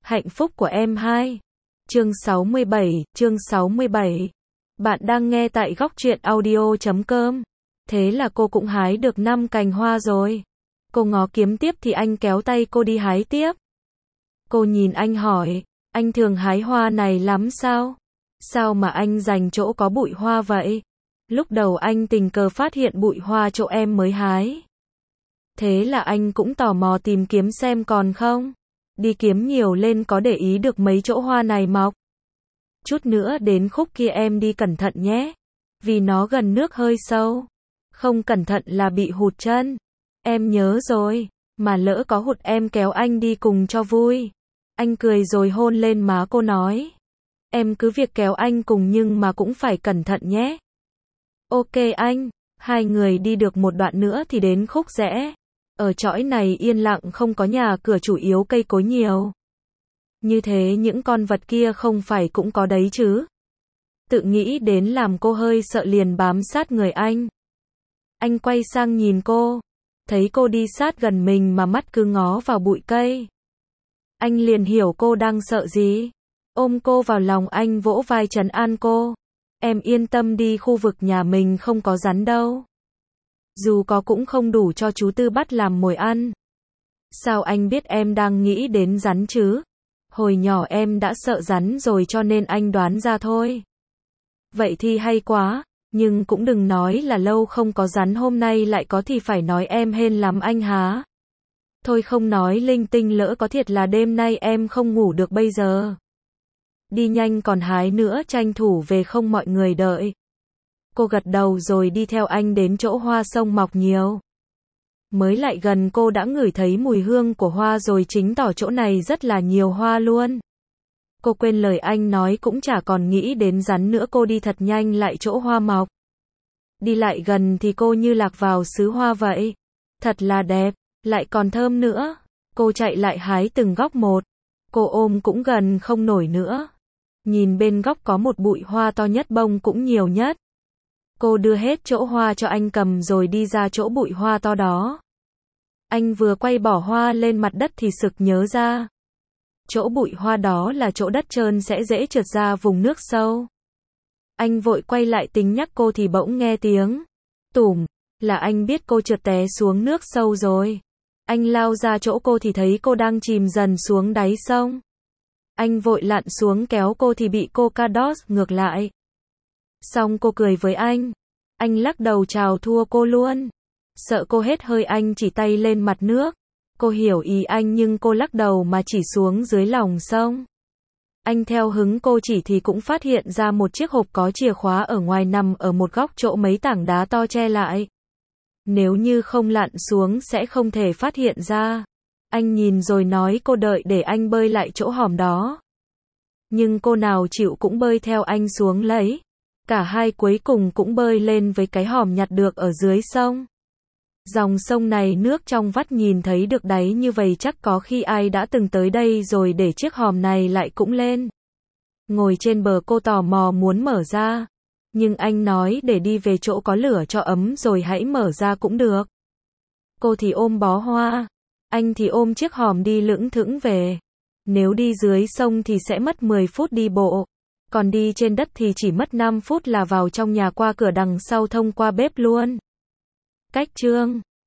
Hạnh phúc của em 2. Chương 67. Bạn đang nghe tại góc truyện audio.com. Thế là cô cũng hái được 5 cành hoa rồi. Cô ngó kiếm tiếp thì anh kéo tay cô đi hái tiếp. Cô nhìn anh hỏi, anh thường hái hoa này lắm sao? Sao mà anh dành chỗ có bụi hoa vậy? Lúc đầu anh tình cờ phát hiện bụi hoa chỗ em mới hái. Thế là anh cũng tò mò tìm kiếm xem còn không. Đi kiếm nhiều lên có để ý được mấy chỗ hoa này mọc. Chút nữa đến khúc kia em đi cẩn thận nhé. Vì nó gần nước hơi sâu. Không cẩn thận là bị hụt chân. Em nhớ rồi. Mà lỡ có hụt em kéo anh đi cùng cho vui. Anh cười rồi hôn lên má cô nói. Em cứ việc kéo anh cùng nhưng mà cũng phải cẩn thận nhé. Ok anh. Hai người đi được một đoạn nữa thì đến khúc rẽ. Ở chõi này yên lặng không có nhà cửa, chủ yếu cây cối nhiều. Như thế những con vật kia không phải cũng có đấy chứ. Tự nghĩ đến làm cô hơi sợ liền bám sát người anh. Anh quay sang nhìn cô. Thấy cô đi sát gần mình mà mắt cứ ngó vào bụi cây. Anh liền hiểu cô đang sợ gì. Ôm cô vào lòng anh vỗ vai trấn an cô. Em yên tâm đi, khu vực nhà mình không có rắn đâu. Dù có cũng không đủ cho chú Tư bắt làm mồi ăn. Sao anh biết em đang nghĩ đến rắn chứ? Hồi nhỏ em đã sợ rắn rồi cho nên anh đoán ra thôi. Vậy thì hay quá, nhưng cũng đừng nói là lâu không có rắn hôm nay lại có thì phải nói em hên lắm anh há. Thôi không nói linh tinh, lỡ có thiệt là đêm nay em không ngủ được bây giờ. Đi nhanh còn hái nữa, tranh thủ về không mọi người đợi. Cô gật đầu rồi đi theo anh đến chỗ hoa sông mọc nhiều. Mới lại gần cô đã ngửi thấy mùi hương của hoa rồi, chính tỏ chỗ này rất là nhiều hoa luôn. Cô quên lời anh nói cũng chả còn nghĩ đến rắn nữa, cô đi thật nhanh lại chỗ hoa mọc. Đi lại gần thì cô như lạc vào xứ hoa vậy. Thật là đẹp, lại còn thơm nữa. Cô chạy lại hái từng góc một. Cô ôm cũng gần không nổi nữa. Nhìn bên góc có một bụi hoa to nhất, bông cũng nhiều nhất. Cô đưa hết chỗ hoa cho anh cầm rồi đi ra chỗ bụi hoa to đó. Anh vừa quay bỏ hoa lên mặt đất thì sực nhớ ra. Chỗ bụi hoa đó là chỗ đất trơn sẽ dễ trượt ra vùng nước sâu. Anh vội quay lại tính nhắc cô thì bỗng nghe tiếng tủm, là anh biết cô trượt té xuống nước sâu rồi. Anh lao ra chỗ cô thì thấy cô đang chìm dần xuống đáy sông. Anh vội lặn xuống kéo cô thì bị cô cados ngược lại. Xong cô cười với anh. Anh lắc đầu chào thua cô luôn. Sợ cô hết hơi anh chỉ tay lên mặt nước. Cô hiểu ý anh nhưng cô lắc đầu mà chỉ xuống dưới lòng sông. Anh theo hứng cô chỉ thì cũng phát hiện ra một chiếc hộp có chìa khóa ở ngoài nằm ở một góc chỗ mấy tảng đá to che lại. Nếu như không lặn xuống sẽ không thể phát hiện ra. Anh nhìn rồi nói cô đợi để anh bơi lại chỗ hòm đó. Nhưng cô nào chịu cũng bơi theo anh xuống lấy. Cả hai cuối cùng cũng bơi lên với cái hòm nhặt được ở dưới sông. Dòng sông này nước trong vắt nhìn thấy được đáy như vậy, chắc có khi ai đã từng tới đây rồi để chiếc hòm này lại cũng lên. Ngồi trên bờ cô tò mò muốn mở ra. Nhưng anh nói để đi về chỗ có lửa cho ấm rồi hãy mở ra cũng được. Cô thì ôm bó hoa. Anh thì ôm chiếc hòm đi lững thững về. Nếu đi dưới sông thì sẽ mất 10 phút đi bộ. Còn đi trên đất thì chỉ mất 5 phút là vào trong nhà qua cửa đằng sau thông qua bếp luôn. Cách chương